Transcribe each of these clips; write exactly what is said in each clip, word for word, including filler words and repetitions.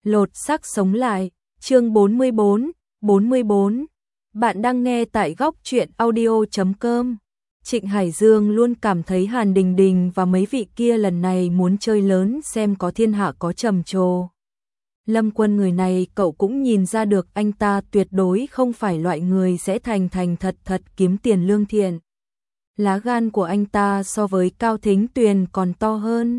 lột xác sống lại, chương bốn mươi bốn, bốn mươi bốn. Bạn đang nghe tại góc truyện audio chấm com. Trịnh Hải Dương luôn cảm thấy Hàn Đình Đình và mấy vị kia lần này muốn chơi lớn xem có thiên hạ có trầm trồ. Lâm Quân người này cậu cũng nhìn ra được anh ta tuyệt đối không phải loại người sẽ thành thành thật thật kiếm tiền lương thiện. Lá gan của anh ta so với Cao Thính Tuyền còn to hơn.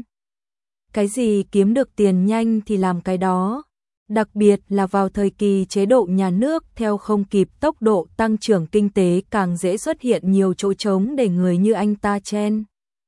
Cái gì kiếm được tiền nhanh thì làm cái đó. Đặc biệt là vào thời kỳ chế độ nhà nước theo không kịp tốc độ tăng trưởng kinh tế càng dễ xuất hiện nhiều chỗ trống để người như anh ta chen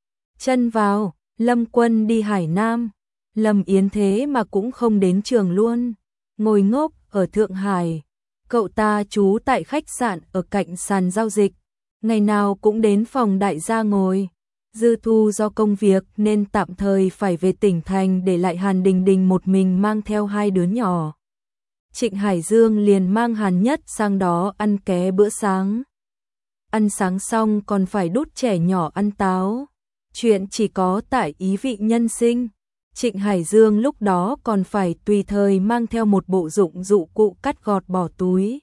chân vào. Lâm Quân đi Hải Nam, Lâm Yến thế mà cũng không đến trường luôn, ngồi ngốc ở Thượng Hải. Cậu ta trú tại khách sạn ở cạnh sàn giao dịch, ngày nào cũng đến phòng đại gia ngồi. Dư Thu do công việc nên tạm thời phải về tỉnh thành để lại Hàn Đình Đình một mình mang theo hai đứa nhỏ. Trịnh Hải Dương liền mang Hàn Nhất sang đó ăn ké bữa sáng. Ăn sáng xong còn phải đút trẻ nhỏ ăn táo. Chuyện chỉ có tại ý vị nhân sinh. Trịnh Hải Dương lúc đó còn phải tùy thời mang theo một bộ dụng dụng cụ cắt gọt bỏ túi.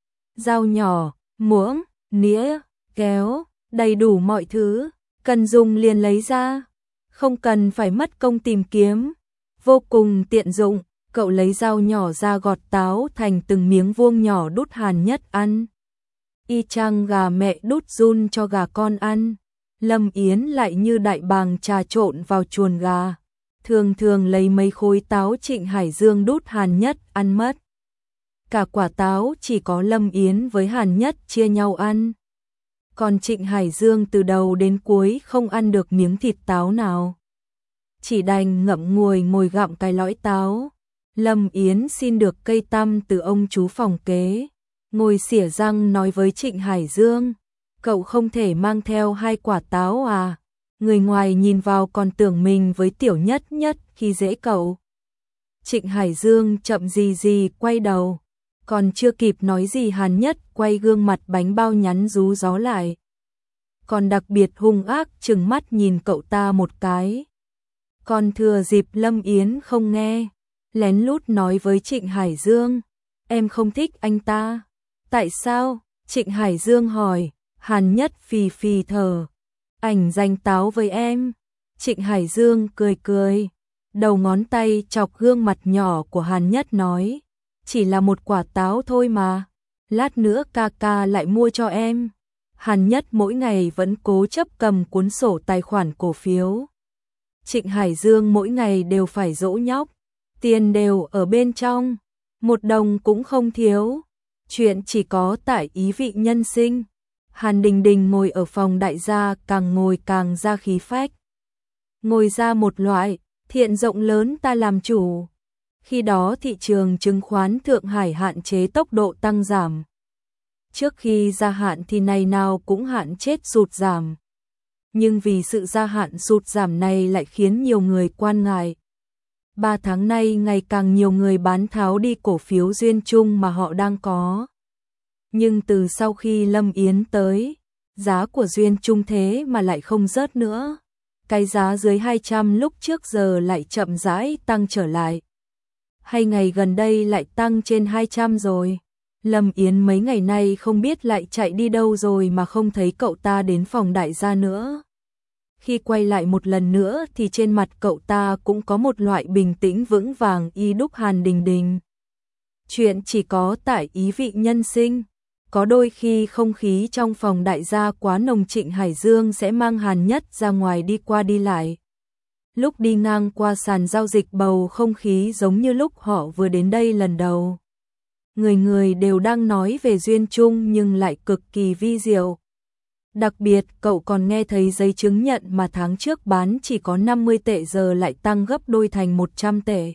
Dao nhỏ, muỗng, nĩa, kéo, đầy đủ mọi thứ. Cần dùng liền lấy ra, không cần phải mất công tìm kiếm, vô cùng tiện dụng. Cậu lấy dao nhỏ ra gọt táo thành từng miếng vuông nhỏ đút Hàn Nhất ăn. Y chang gà mẹ đút giun cho gà con ăn. Lâm Yến lại như đại bàng trà trộn vào chuồng gà, thường thường lấy mấy khối táo Trịnh Hải Dương đút Hàn Nhất ăn mất. Cả quả táo chỉ có Lâm Yến với Hàn Nhất chia nhau ăn. Còn Trịnh Hải Dương từ đầu đến cuối không ăn được miếng thịt táo nào. Chỉ đành ngậm ngùi ngồi gặm cái lõi táo. Lâm Yến xin được cây tăm từ ông chú phòng kế. Ngồi xỉa răng nói với Trịnh Hải Dương, cậu không thể mang theo hai quả táo à? Người ngoài nhìn vào còn tưởng mình với Tiểu Nhất Nhất khi dễ cậu. Trịnh Hải Dương chậm gì gì quay đầu. Còn chưa kịp nói gì Hàn Nhất quay gương mặt bánh bao nhắn rú gió lại. Còn đặc biệt hung ác trừng mắt nhìn cậu ta một cái. Còn thừa dịp Lâm Yến không nghe, lén lút nói với Trịnh Hải Dương, em không thích anh ta. Tại sao? Trịnh Hải Dương hỏi. Hàn Nhất phì phì thở. Ảnh dành táo với em. Trịnh Hải Dương cười cười, đầu ngón tay chọc gương mặt nhỏ của Hàn Nhất nói, chỉ là một quả táo thôi mà, lát nữa ca ca lại mua cho em. Hàn Nhất mỗi ngày vẫn cố chấp cầm cuốn sổ tài khoản cổ phiếu. Trịnh Hải Dương mỗi ngày đều phải dỗ nhóc, tiền đều ở bên trong, một đồng cũng không thiếu. Chuyện chỉ có tại ý vị nhân sinh. Hàn Đình Đình ngồi ở phòng đại gia càng ngồi càng ra khí phách. Ngồi ra một loại, thiện rộng lớn ta làm chủ. Khi đó thị trường chứng khoán Thượng Hải hạn chế tốc độ tăng giảm. Trước khi gia hạn thì này nào cũng hạn chết sụt giảm. Nhưng vì sự gia hạn sụt giảm này lại khiến nhiều người quan ngại. Ba tháng nay ngày càng nhiều người bán tháo đi cổ phiếu Duyên Trung mà họ đang có. Nhưng từ sau khi Lâm Yến tới, giá của Duyên Trung thế mà lại không rớt nữa. Cái giá dưới hai trăm lúc trước giờ lại chậm rãi tăng trở lại. Hay ngày gần đây lại tăng trên hai trăm rồi. Lâm Yến mấy ngày nay không biết lại chạy đi đâu rồi mà không thấy cậu ta đến phòng đại gia nữa. Khi quay lại một lần nữa thì trên mặt cậu ta cũng có một loại bình tĩnh vững vàng y đúc Hàn Đình Đình. Chuyện chỉ có tại ý vị nhân sinh. Có đôi khi không khí trong phòng đại gia quá nồng, Trịnh Hải Dương sẽ mang Hàn Nhất ra ngoài đi qua đi lại. Lúc đi ngang qua sàn giao dịch bầu không khí giống như lúc họ vừa đến đây lần đầu. Người người đều đang nói về Duyên Trung nhưng lại cực kỳ vi diệu. Đặc biệt cậu còn nghe thấy giấy chứng nhận mà tháng trước bán chỉ có năm mươi tệ giờ lại tăng gấp đôi thành một trăm tệ.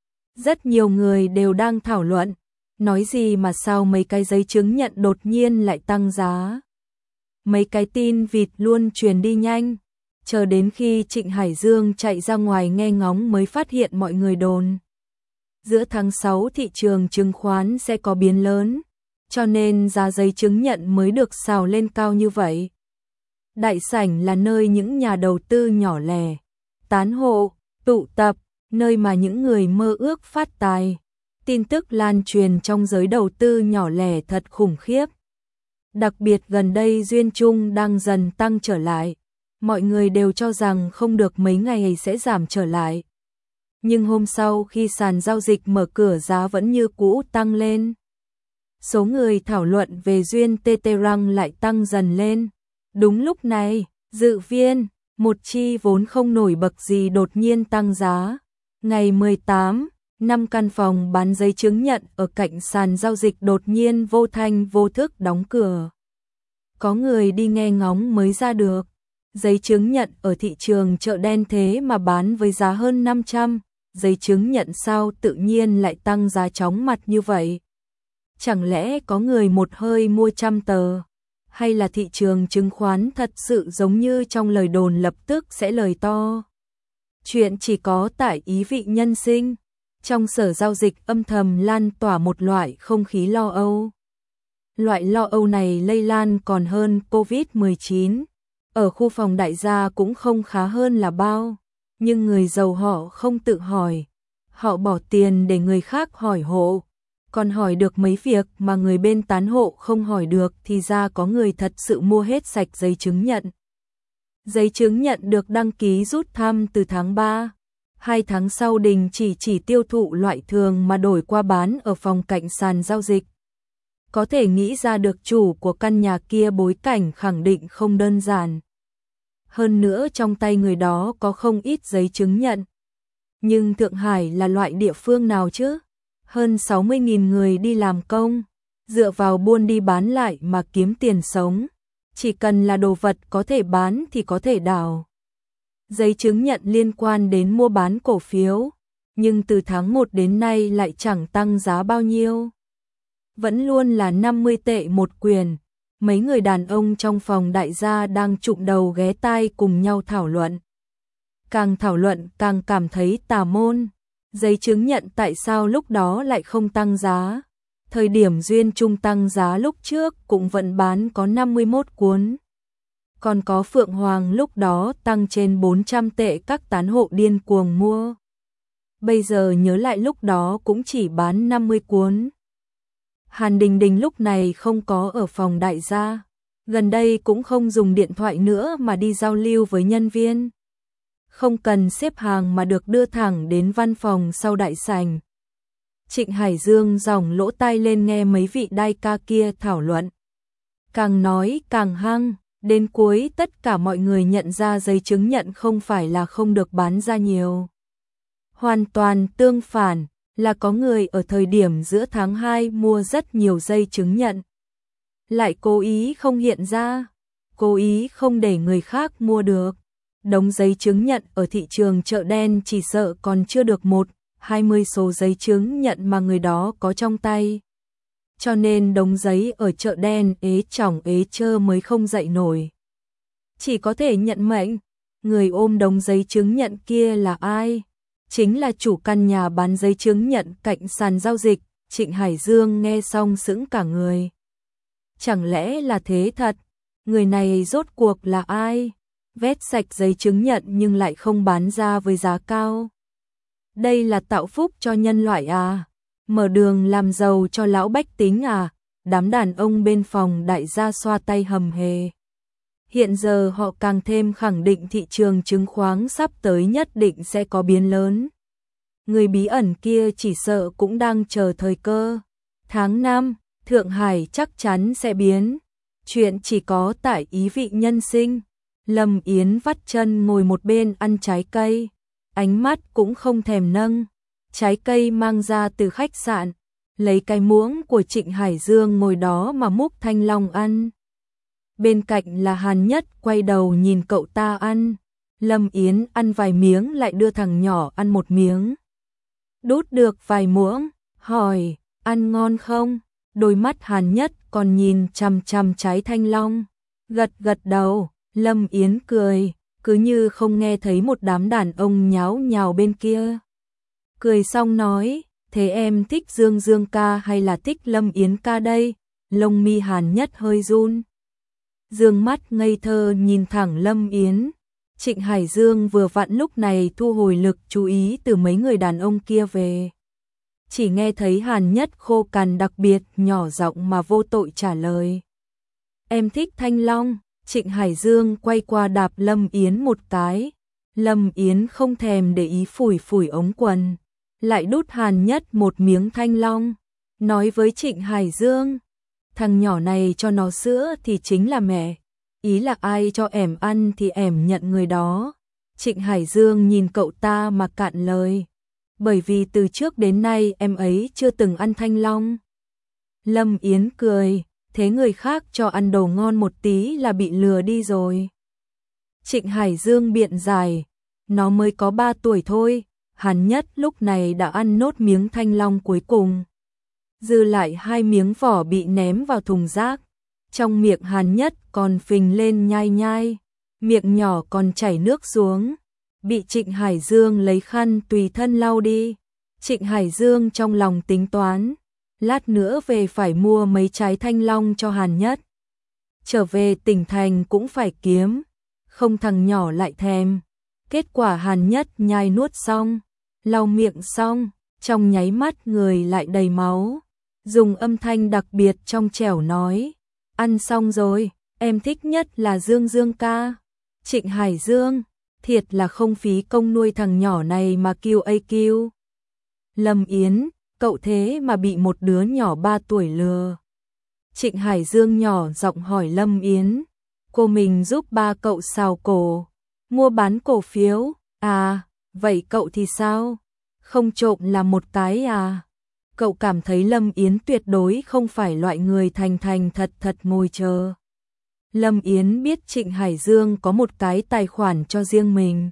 Rất nhiều người đều đang thảo luận, nói gì mà sao mấy cái giấy chứng nhận đột nhiên lại tăng giá. Mấy cái tin vịt luôn truyền đi nhanh, chờ đến khi Trịnh Hải Dương chạy ra ngoài nghe ngóng mới phát hiện mọi người đồn. Giữa tháng sáu thị trường chứng khoán sẽ có biến lớn, cho nên giá giấy chứng nhận mới được xào lên cao như vậy. Đại sảnh là nơi những nhà đầu tư nhỏ lẻ, tán hộ, tụ tập, nơi mà những người mơ ước phát tài, Tin tức lan truyền trong giới đầu tư nhỏ lẻ thật khủng khiếp. Đặc biệt gần đây duyên chung đang dần tăng trở lại. Mọi người đều cho rằng không được mấy ngày sẽ giảm trở lại. Nhưng hôm sau khi sàn giao dịch mở cửa giá vẫn như cũ tăng lên. Số người thảo luận về duyên Tetherang lại tăng dần lên. Đúng lúc này, dự viên, một chi vốn không nổi bật gì đột nhiên tăng giá. Ngày mười tám, năm căn phòng bán giấy chứng nhận ở cạnh sàn giao dịch đột nhiên vô thanh vô thức đóng cửa. Có người đi nghe ngóng mới ra được. Giấy chứng nhận ở thị trường chợ đen thế mà bán với giá hơn năm trăm, giấy chứng nhận sao tự nhiên lại tăng giá chóng mặt như vậy? Chẳng lẽ có người một hơi mua trăm tờ? Hay là thị trường chứng khoán thật sự giống như trong lời đồn lập tức sẽ lời to? Chuyện chỉ có tại ý vị nhân sinh. Trong sở giao dịch âm thầm lan tỏa một loại không khí lo âu. Loại lo âu này lây lan còn hơn covid mười chín. Ở khu phòng đại gia cũng không khá hơn là bao. Nhưng người giàu họ không tự hỏi. Họ bỏ tiền để người khác hỏi hộ. Còn hỏi được mấy việc mà người bên tán hộ không hỏi được thì ra có người thật sự mua hết sạch giấy chứng nhận. Giấy chứng nhận được đăng ký rút thăm từ tháng ba. Hai tháng sau đình chỉ chỉ tiêu thụ loại thường mà đổi qua bán ở phòng cạnh sàn giao dịch. Có thể nghĩ ra được chủ của căn nhà kia bối cảnh khẳng định không đơn giản. Hơn nữa trong tay người đó có không ít giấy chứng nhận. Nhưng Thượng Hải là loại địa phương nào chứ? Hơn sáu mươi nghìn người đi làm công, dựa vào buôn đi bán lại mà kiếm tiền sống. Chỉ cần là đồ vật có thể bán thì có thể đào. Giấy chứng nhận liên quan đến mua bán cổ phiếu, nhưng từ tháng một đến nay lại chẳng tăng giá bao nhiêu. Vẫn luôn là năm mươi tệ một quyển. Mấy người đàn ông trong phòng đại gia đang trụm đầu ghé tai cùng nhau thảo luận. Càng thảo luận càng cảm thấy tà môn. Giấy chứng nhận tại sao lúc đó lại không tăng giá? Thời điểm duyên chung tăng giá lúc trước cũng vẫn bán có năm mươi mốt cuốn. Còn có Phượng Hoàng lúc đó tăng trên bốn trăm tệ các tán hộ điên cuồng mua. Bây giờ nhớ lại lúc đó cũng chỉ bán năm mươi cuốn. Hàn Đình Đình lúc này không có ở phòng đại gia. Gần đây cũng không dùng điện thoại nữa mà đi giao lưu với nhân viên. Không cần xếp hàng mà được đưa thẳng đến văn phòng sau đại sảnh. Trịnh Hải Dương giỏng lỗ tai lên nghe mấy vị đại ca kia thảo luận. Càng nói càng hăng, đến cuối tất cả mọi người nhận ra giấy chứng nhận không phải là không được bán ra nhiều. Hoàn toàn tương phản, là có người ở thời điểm giữa tháng hai mua rất nhiều giấy chứng nhận. Lại cố ý không hiện ra, cố ý không để người khác mua được. Đống giấy chứng nhận ở thị trường chợ đen chỉ sợ còn chưa được một, hai mươi số giấy chứng nhận mà người đó có trong tay. Cho nên đống giấy ở chợ đen ế chỏng ế chơ mới không dậy nổi. Chỉ có thể nhận mệnh. Người ôm đống giấy chứng nhận kia là ai? Chính là chủ căn nhà bán giấy chứng nhận cạnh sàn giao dịch. Trịnh Hải Dương nghe xong sững cả người. Chẳng lẽ là thế thật? Người này rốt cuộc là ai? Vét sạch giấy chứng nhận nhưng lại không bán ra với giá cao. Đây là tạo phúc cho nhân loại à? Mở đường làm giàu cho lão bách tính à? Đám đàn ông bên phòng đại gia xoa tay hầm hề. Hiện giờ họ càng thêm khẳng định thị trường chứng khoán sắp tới nhất định sẽ có biến lớn. Người bí ẩn kia chỉ sợ cũng đang chờ thời cơ. Tháng năm, Thượng Hải chắc chắn sẽ biến. Chuyện chỉ có tại ý vị nhân sinh. Lâm Yến vắt chân ngồi một bên ăn trái cây. Ánh mắt cũng không thèm nâng. Trái cây mang ra từ khách sạn. Lấy cái muỗng của Trịnh Hải Dương ngồi đó mà múc thanh long ăn. Bên cạnh là Hàn Nhất quay đầu nhìn cậu ta ăn. Lâm Yến ăn vài miếng lại đưa thằng nhỏ ăn một miếng. Đút được vài muỗng, hỏi, ăn ngon không? Đôi mắt Hàn Nhất còn nhìn chằm chằm trái thanh long. Gật gật đầu, Lâm Yến cười, cứ như không nghe thấy một đám đàn ông nháo nhào bên kia. Cười xong nói, thế em thích Dương Dương ca hay là thích Lâm Yến ca đây? Lông mi Hàn Nhất hơi run. Dương mắt ngây thơ nhìn thẳng Lâm Yến. Trịnh Hải Dương vừa vặn lúc này thu hồi lực chú ý từ mấy người đàn ông kia về. chỉ nghe thấy Hàn Nhất khô cằn đặc biệt nhỏ giọng mà vô tội trả lời. Em thích Thanh Long. Trịnh Hải Dương quay qua đạp Lâm Yến một cái. Lâm Yến không thèm để ý phủi phủi ống quần, lại đút Hàn Nhất một miếng Thanh Long, nói với Trịnh Hải Dương, thằng nhỏ này cho nó sữa thì chính là mẹ, ý là ai cho ẻm ăn thì ẻm nhận người đó. Trịnh Hải Dương nhìn cậu ta mà cạn lời, bởi vì từ trước đến nay em ấy chưa từng ăn Thanh Long. Lâm Yến cười, thế người khác cho ăn đồ ngon một tí là bị lừa đi rồi. Trịnh Hải Dương biện giải, nó mới có ba tuổi thôi. Hàn Nhất lúc này đã ăn nốt miếng Thanh Long cuối cùng, dư lại hai miếng vỏ bị ném vào thùng rác. Trong miệng Hàn Nhất còn phình lên nhai nhai, miệng nhỏ còn chảy nước xuống, bị Trịnh Hải Dương lấy khăn tùy thân lau đi. Trịnh Hải Dương trong lòng tính toán, lát nữa về phải mua mấy trái Thanh Long cho Hàn Nhất, trở về tỉnh thành cũng phải kiếm, không thằng nhỏ lại thèm. Kết quả Hàn Nhất nhai nuốt xong, lau miệng xong, trong nháy mắt người lại đầy máu, dùng âm thanh đặc biệt trong trẻo nói, ăn xong rồi, em thích nhất là Dương Dương ca. Trịnh Hải Dương, thiệt là không phí công nuôi thằng nhỏ này mà kêu a kêu. Lâm Yến, cậu thế mà bị một đứa nhỏ ba tuổi lừa. Trịnh Hải Dương nhỏ giọng hỏi Lâm Yến, cô mình giúp ba cậu xào cổ, mua bán cổ phiếu, à, vậy cậu thì sao? Không trộm là một cái à? Cậu cảm thấy Lâm Yến tuyệt đối không phải loại người thành thành thật thật ngồi chờ. Lâm Yến biết Trịnh Hải Dương có một cái tài khoản cho riêng mình,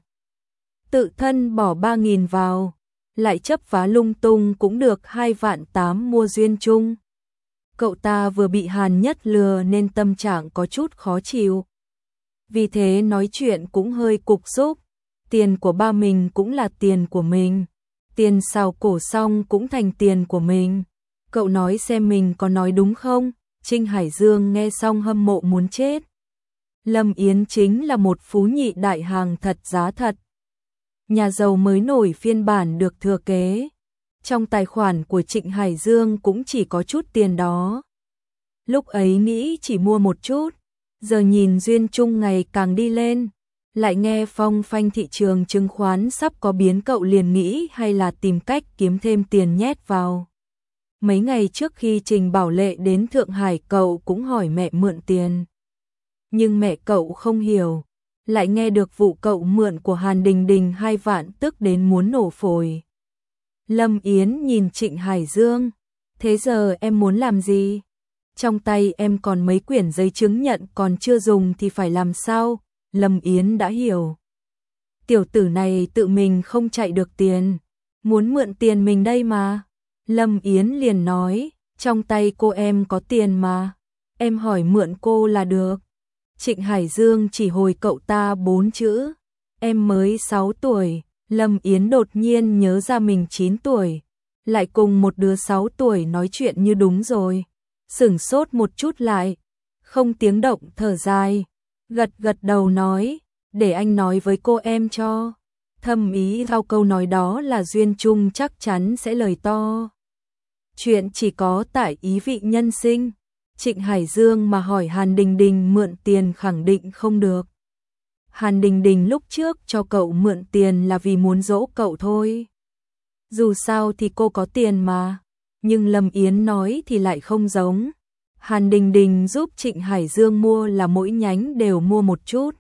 tự thân bỏ ba nghìn vào, lại chấp vá lung tung cũng được hai vạn tám mua duyên chung. Cậu ta vừa bị Hàn Nhất lừa nên tâm trạng có chút khó chịu, vì thế nói chuyện cũng hơi cục xúc. Tiền của ba mình cũng là tiền của mình, tiền xào cổ xong cũng thành tiền của mình. Cậu nói xem mình có nói đúng không? Trịnh Hải Dương nghe xong hâm mộ muốn chết. Lâm Yến chính là một phú nhị đại hàng thật giá thật, nhà giàu mới nổi phiên bản được thừa kế. Trong tài khoản của Trịnh Hải Dương cũng chỉ có chút tiền đó. Lúc ấy nghĩ chỉ mua một chút, giờ nhìn duyên chung ngày càng đi lên, lại nghe phong phanh thị trường chứng khoán sắp có biến, cậu liền nghĩ hay là tìm cách kiếm thêm tiền nhét vào. Mấy ngày trước khi Trình Bảo Lệ đến Thượng Hải cậu cũng hỏi mẹ mượn tiền, nhưng mẹ cậu không hiểu, lại nghe được vụ cậu mượn của Hàn Đình Đình hai vạn tức đến muốn nổ phổi. Lâm Yến nhìn Trịnh Hải Dương, thế giờ em muốn làm gì? Trong tay em còn mấy quyển giấy chứng nhận còn chưa dùng thì phải làm sao? Lâm Yến đã hiểu. Tiểu tử này tự mình không chạy được tiền, muốn mượn tiền mình đây mà. Lâm Yến liền nói, trong tay cô em có tiền mà, em hỏi mượn cô là được. Trịnh Hải Dương chỉ hồi cậu ta bốn chữ, em mới sáu tuổi. Lâm Yến đột nhiên nhớ ra mình chín tuổi, lại cùng một đứa sáu tuổi nói chuyện như đúng rồi. Sửng sốt một chút lại, không tiếng động thở dài, gật gật đầu nói, để anh nói với cô em cho. Thâm ý sau câu nói đó là duyên chung chắc chắn sẽ lời to. Chuyện chỉ có tại ý vị nhân sinh. Trịnh Hải Dương mà hỏi Hàn Đình Đình mượn tiền khẳng định không được. Hàn Đình Đình lúc trước cho cậu mượn tiền là vì muốn dỗ cậu thôi. Dù sao thì cô có tiền mà. Nhưng Lâm Yến nói thì lại không giống. Hàn Đình Đình giúp Trịnh Hải Dương mua là mỗi nhánh đều mua một chút.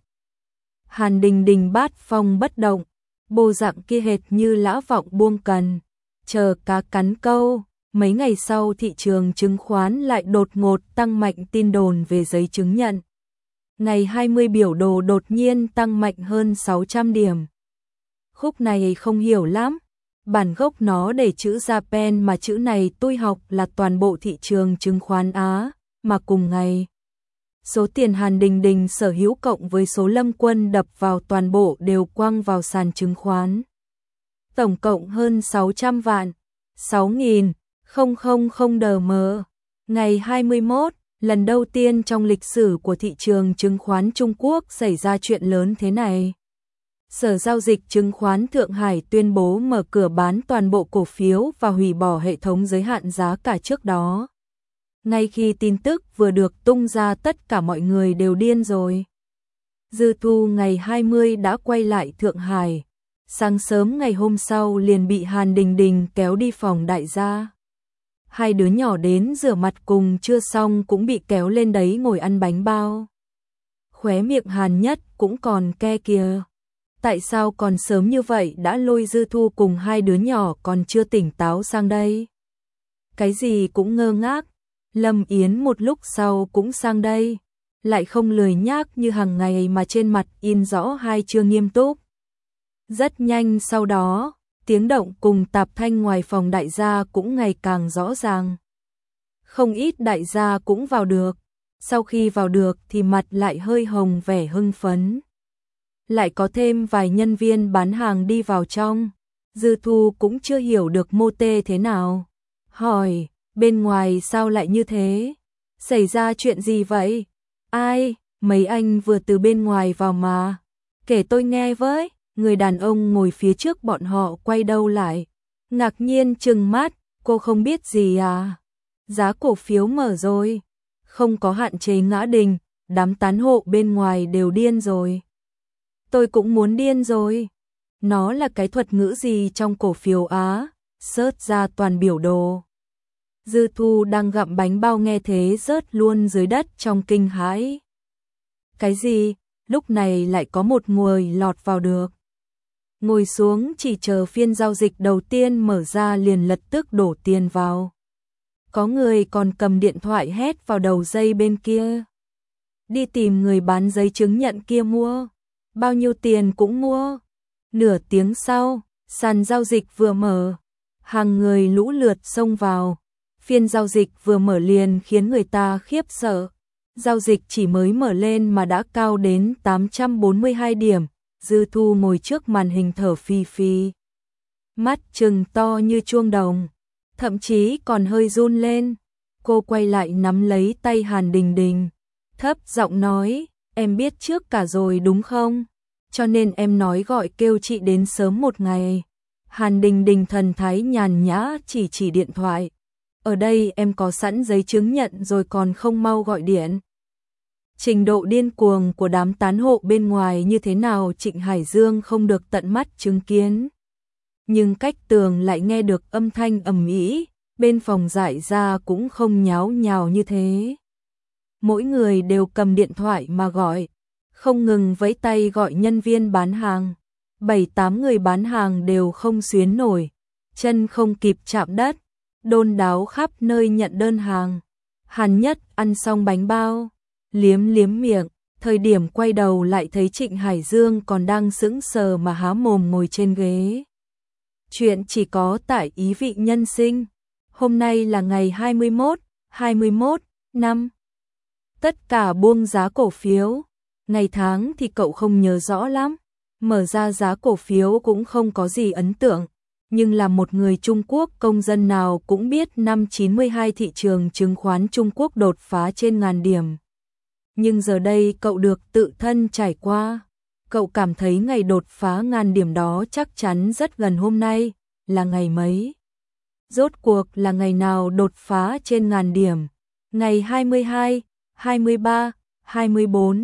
Hàn Đình Đình bát phong bất động, bộ dạng kia hệt như lã vọng buông cần, chờ cá cắn câu. Mấy ngày sau thị trường chứng khoán lại đột ngột tăng mạnh tin đồn về giấy chứng nhận. Ngày hai mươi biểu đồ đột nhiên tăng mạnh hơn sáu trăm điểm. Khúc này không hiểu lắm, bản gốc nó để chữ Japan mà chữ này tôi học là toàn bộ thị trường chứng khoán Á, mà cùng ngày. Số tiền Hàn Đình Đình sở hữu cộng với số Lâm Quân đập vào toàn bộ đều quăng vào sàn chứng khoán. Tổng cộng hơn sáu trăm vạn, sáu nghìn không trăm đm. Ngày hai mươi mốt, lần đầu tiên trong lịch sử của thị trường chứng khoán Trung Quốc xảy ra chuyện lớn thế này. Sở giao dịch chứng khoán Thượng Hải tuyên bố mở cửa bán toàn bộ cổ phiếu và hủy bỏ hệ thống giới hạn giá cả trước đó. Ngay khi tin tức vừa được tung ra, tất cả mọi người đều điên rồi. Dư Thu ngày hai mươi đã quay lại Thượng Hải. Sáng sớm ngày hôm sau liền bị Hàn Đình Đình kéo đi phòng đại gia. Hai đứa nhỏ đến rửa mặt cùng chưa xong cũng bị kéo lên đấy ngồi ăn bánh bao. Khóe miệng Hàn Nhất cũng còn ke kìa. Tại sao còn sớm như vậy đã lôi Dư Thu cùng hai đứa nhỏ còn chưa tỉnh táo sang đây? Cái gì cũng ngơ ngác. Lâm Yến một lúc sau cũng sang đây. Lại không lười nhác như hàng ngày mà trên mặt in rõ hai chữ nghiêm túc. Rất nhanh sau đó, tiếng động cùng tạp thanh ngoài phòng đại gia cũng ngày càng rõ ràng. Không ít đại gia cũng vào được. Sau khi vào được thì mặt lại hơi hồng vẻ hưng phấn. Lại có thêm vài nhân viên bán hàng đi vào trong. Dư Thu cũng chưa hiểu được mô tê thế nào. Hỏi, bên ngoài sao lại như thế? Xảy ra chuyện gì vậy? Ai, mấy anh vừa từ bên ngoài vào mà. Kể tôi nghe với. Người đàn ông ngồi phía trước bọn họ quay đầu lại. Ngạc nhiên trừng mắt, cô không biết gì à? Giá cổ phiếu mở rồi. Không có hạn chế ngã đình, đám tán hộ bên ngoài đều điên rồi. Tôi cũng muốn điên rồi. Nó là cái thuật ngữ gì trong cổ phiếu Á? Search ra toàn biểu đồ. Dư Thu đang gặm bánh bao nghe thế rớt luôn dưới đất trong kinh hãi. Cái gì? Lúc này lại có một người lọt vào được. Ngồi xuống chỉ chờ phiên giao dịch đầu tiên mở ra liền lập tức đổ tiền vào. Có người còn cầm điện thoại hét vào đầu dây bên kia. Đi tìm người bán giấy chứng nhận kia mua. Bao nhiêu tiền cũng mua. Nửa tiếng sau, sàn giao dịch vừa mở. Hàng người lũ lượt xông vào. Phiên giao dịch vừa mở liền khiến người ta khiếp sợ. Giao dịch chỉ mới mở lên mà đã cao đến tám trăm bốn mươi hai điểm. Dư Thu ngồi trước màn hình thở phì phì. Mắt trừng to như chuông đồng. Thậm chí còn hơi run lên. Cô quay lại nắm lấy tay Hàn Đình Đình. Thấp giọng nói, em biết trước cả rồi đúng không? Cho nên em nói gọi kêu chị đến sớm một ngày. Hàn Đình Đình thần thái nhàn nhã chỉ chỉ điện thoại. Ở đây em có sẵn giấy chứng nhận rồi còn không mau gọi điện. Trình độ điên cuồng của đám tán hộ bên ngoài như thế nào Trịnh Hải Dương không được tận mắt chứng kiến. Nhưng cách tường lại nghe được âm thanh ầm ĩ, bên phòng giải ra cũng không nháo nhào như thế. Mỗi người đều cầm điện thoại mà gọi, không ngừng vẫy tay gọi nhân viên bán hàng. Bảy tám người bán hàng đều không xuyến nổi, chân không kịp chạm đất, đôn đáo khắp nơi nhận đơn hàng. Hàn Nhất ăn xong bánh bao, liếm liếm miệng, thời điểm quay đầu lại thấy Trịnh Hải Dương còn đang sững sờ mà há mồm ngồi trên ghế. Chuyện chỉ có tại Ý Vị Nhân Sinh. Hôm nay là ngày hai mươi mốt, hai mươi mốt năm. Tất cả buông giá cổ phiếu. Ngày tháng thì cậu không nhớ rõ lắm. Mở ra giá cổ phiếu cũng không có gì ấn tượng. Nhưng là một người Trung Quốc công dân nào cũng biết năm chín mươi hai thị trường chứng khoán Trung Quốc đột phá trên ngàn điểm. Nhưng giờ đây cậu được tự thân trải qua. Cậu cảm thấy ngày đột phá ngàn điểm đó chắc chắn rất gần hôm nay, là ngày mấy? Rốt cuộc là ngày nào đột phá trên ngàn điểm? Ngày hai mươi hai, hai mươi ba, hai mươi bốn?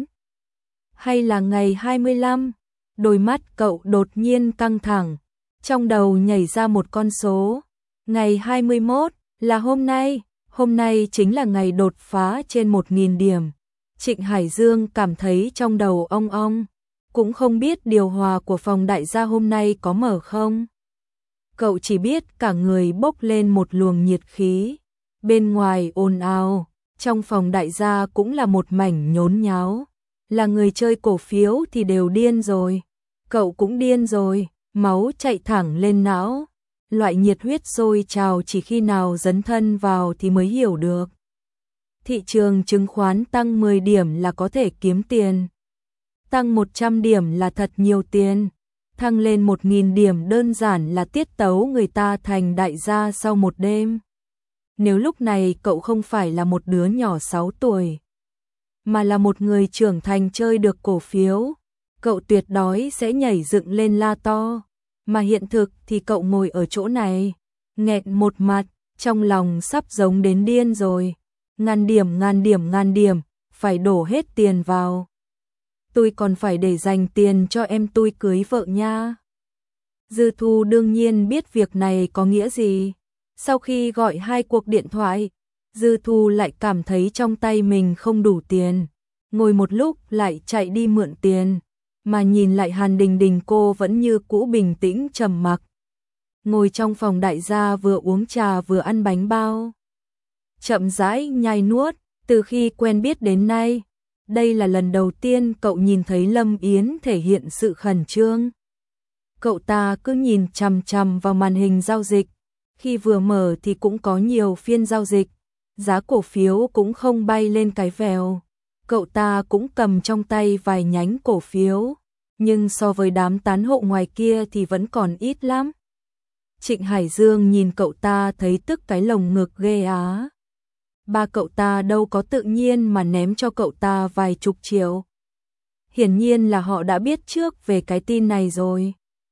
Hay là ngày hai mươi lăm? Đôi mắt cậu đột nhiên căng thẳng, trong đầu nhảy ra một con số. Ngày hai mươi mốt là hôm nay, hôm nay chính là ngày đột phá trên một nghìn điểm. Trịnh Hải Dương cảm thấy trong đầu ong ong, cũng không biết điều hòa của phòng đại gia hôm nay có mở không. Cậu chỉ biết cả người bốc lên một luồng nhiệt khí, bên ngoài ồn ào, trong phòng đại gia cũng là một mảnh nhốn nháo. Là người chơi cổ phiếu thì đều điên rồi, cậu cũng điên rồi, máu chạy thẳng lên não. Loại nhiệt huyết sôi trào chỉ khi nào dấn thân vào thì mới hiểu được. Thị trường chứng khoán tăng mười điểm là có thể kiếm tiền. Tăng một trăm điểm là thật nhiều tiền. Thăng lên một nghìn điểm đơn giản là tiết tấu người ta thành đại gia sau một đêm. Nếu lúc này cậu không phải là một đứa nhỏ sáu tuổi, mà là một người trưởng thành chơi được cổ phiếu, cậu tuyệt đối sẽ nhảy dựng lên la to. Mà hiện thực thì cậu ngồi ở chỗ này, nghẹn một mặt, trong lòng sắp giống đến điên rồi. Ngàn điểm, ngàn điểm, ngàn điểm, phải đổ hết tiền vào. Tôi còn phải để dành tiền cho em tôi cưới vợ nha. Dư Thu đương nhiên biết việc này có nghĩa gì. Sau khi gọi hai cuộc điện thoại, Dư Thu lại cảm thấy trong tay mình không đủ tiền. Ngồi một lúc lại chạy đi mượn tiền. Mà nhìn lại Hàn Đình Đình, cô vẫn như cũ bình tĩnh trầm mặc. Ngồi trong phòng đại gia vừa uống trà vừa ăn bánh bao. Chậm rãi nhai nuốt, từ khi quen biết đến nay. Đây là lần đầu tiên cậu nhìn thấy Lâm Yến thể hiện sự khẩn trương. Cậu ta cứ nhìn chằm chằm vào màn hình giao dịch. Khi vừa mở thì cũng có nhiều phiên giao dịch. Giá cổ phiếu cũng không bay lên cái vèo. Cậu ta cũng cầm trong tay vài nhánh cổ phiếu. Nhưng so với đám tán hộ ngoài kia thì vẫn còn ít lắm. Trịnh Hải Dương nhìn cậu ta thấy tức cái lồng ngực ghê á. Ba cậu ta đâu có tự nhiên mà ném cho cậu ta vài chục triệu. Hiển nhiên là họ đã biết trước về cái tin này rồi.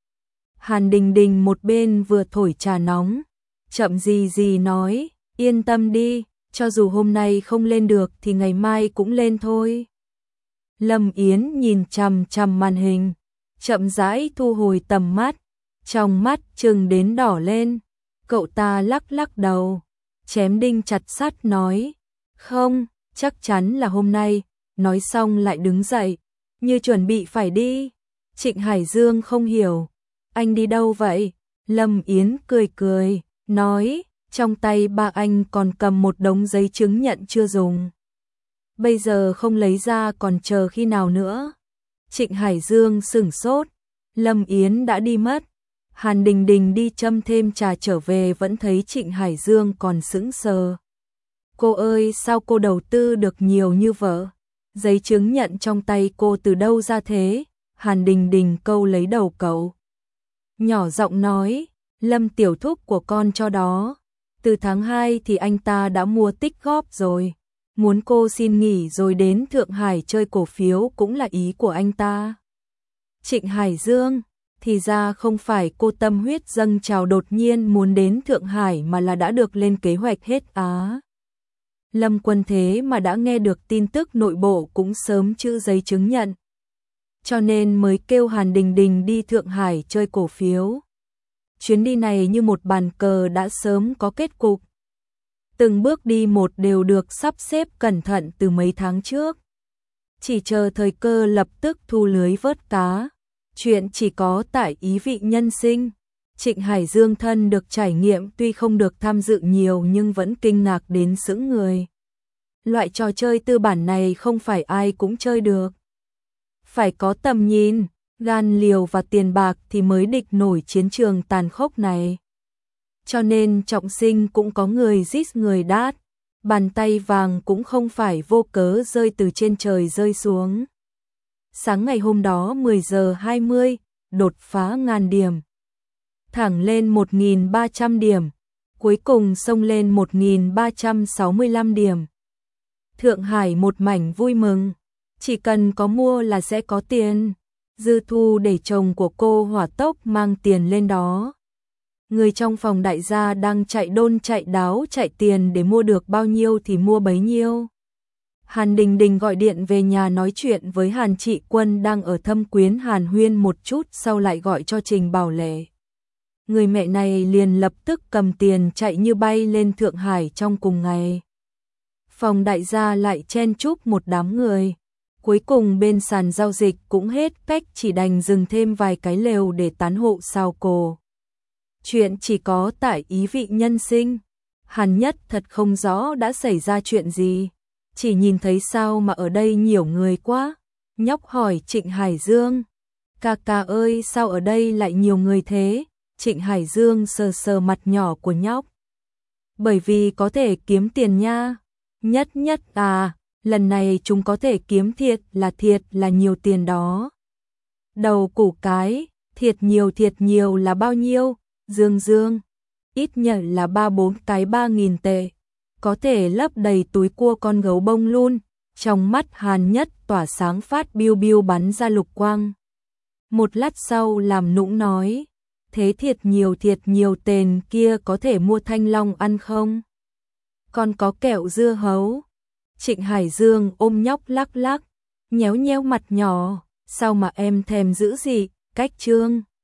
Hàn Đình Đình một bên vừa thổi trà nóng, chậm gì gì nói, yên tâm đi, cho dù hôm nay không lên được thì ngày mai cũng lên thôi. Lâm Yến nhìn chằm chằm màn hình, chậm rãi thu hồi tầm mắt, trong mắt trừng đến đỏ lên. Cậu ta lắc lắc đầu, chém đinh chặt sắt nói, không, chắc chắn là hôm nay. Nói xong lại đứng dậy, như chuẩn bị phải đi. Trịnh Hải Dương không hiểu, anh đi đâu vậy? Lâm Yến cười cười, nói, trong tay ba anh còn cầm một đống giấy chứng nhận chưa dùng. Bây giờ không lấy ra còn chờ khi nào nữa? Trịnh Hải Dương sửng sốt, Lâm Yến đã đi mất. Hàn Đình Đình đi châm thêm trà trở về vẫn thấy Trịnh Hải Dương còn sững sờ. Cô ơi, sao cô đầu tư được nhiều như vợ? Giấy chứng nhận trong tay cô từ đâu ra thế? Hàn Đình Đình câu lấy đầu cậu. Nhỏ giọng nói, Lâm tiểu thúc của con cho đó. Từ tháng hai thì anh ta đã mua tích góp rồi. Muốn cô xin nghỉ rồi đến Thượng Hải chơi cổ phiếu cũng là ý của anh ta. Trịnh Hải Dương, thì ra không phải cô tâm huyết dâng trào đột nhiên muốn đến Thượng Hải mà là đã được lên kế hoạch hết á. Lâm Quân thế mà đã nghe được tin tức nội bộ cũng sớm chữ giấy chứng nhận. Cho nên mới kêu Hàn Đình Đình đi Thượng Hải chơi cổ phiếu. Chuyến đi này như một bàn cờ đã sớm có kết cục. Từng bước đi một đều được sắp xếp cẩn thận từ mấy tháng trước. Chỉ chờ thời cơ lập tức thu lưới vớt cá. Chuyện chỉ có tại ý vị nhân sinh. Trịnh Hải Dương thân được trải nghiệm tuy không được tham dự nhiều nhưng vẫn kinh ngạc đến sững người. Loại trò chơi tư bản này không phải ai cũng chơi được. Phải có tầm nhìn, gan liều và tiền bạc thì mới địch nổi chiến trường tàn khốc này. Cho nên trọng sinh cũng có người rít người đát. Bàn tay vàng cũng không phải vô cớ rơi từ trên trời rơi xuống. Sáng ngày hôm đó mười giờ hai mươi, đột phá ngàn điểm. Thẳng lên một nghìn ba trăm điểm, cuối cùng xông lên một nghìn ba trăm sáu mươi lăm điểm. Thượng Hải một mảnh vui mừng, chỉ cần có mua là sẽ có tiền. Dư Thu để chồng của cô hỏa tốc mang tiền lên đó. Người trong phòng đại gia đang chạy đôn chạy đáo chạy tiền để mua được bao nhiêu thì mua bấy nhiêu. Hàn Đình Đình gọi điện về nhà nói chuyện với Hàn Trị Quân đang ở Thâm Quyến hàn huyên một chút, sau lại gọi cho Trình Bảo Lệ. Người mẹ này liền lập tức cầm tiền chạy như bay lên Thượng Hải trong cùng ngày. Phòng đại gia lại chen chúc một đám người. Cuối cùng bên sàn giao dịch cũng hết cách, chỉ đành dừng thêm vài cái lều để tán hộ sao cổ. Chuyện chỉ có tại ý vị nhân sinh. Hàn Nhất thật không rõ đã xảy ra chuyện gì. Chỉ nhìn thấy sao mà ở đây nhiều người quá. Nhóc hỏi Trịnh Hải Dương. Ca ca ơi, sao ở đây lại nhiều người thế? Trịnh Hải Dương sờ sờ mặt nhỏ của nhóc. Bởi vì có thể kiếm tiền nha. Nhất nhất à, lần này chúng có thể kiếm thiệt là thiệt là nhiều tiền đó. Đầu củ cái, thiệt nhiều thiệt nhiều là bao nhiêu? Dương Dương, ít nhất là ba bốn cái ba nghìn tệ. Có thể lấp đầy túi cua con gấu bông luôn. trong mắt Hàn Nhất tỏa sáng phát biu biu bắn ra lục quang. Một lát sau làm nũng nói, thế thiệt nhiều thiệt nhiều tiền kia có thể mua thanh long ăn không? Còn có kẹo dưa hấu. Trịnh Hải Dương ôm nhóc lắc lắc, nhéo nhéo mặt nhỏ, sao mà em thèm dữ gì, cách trương.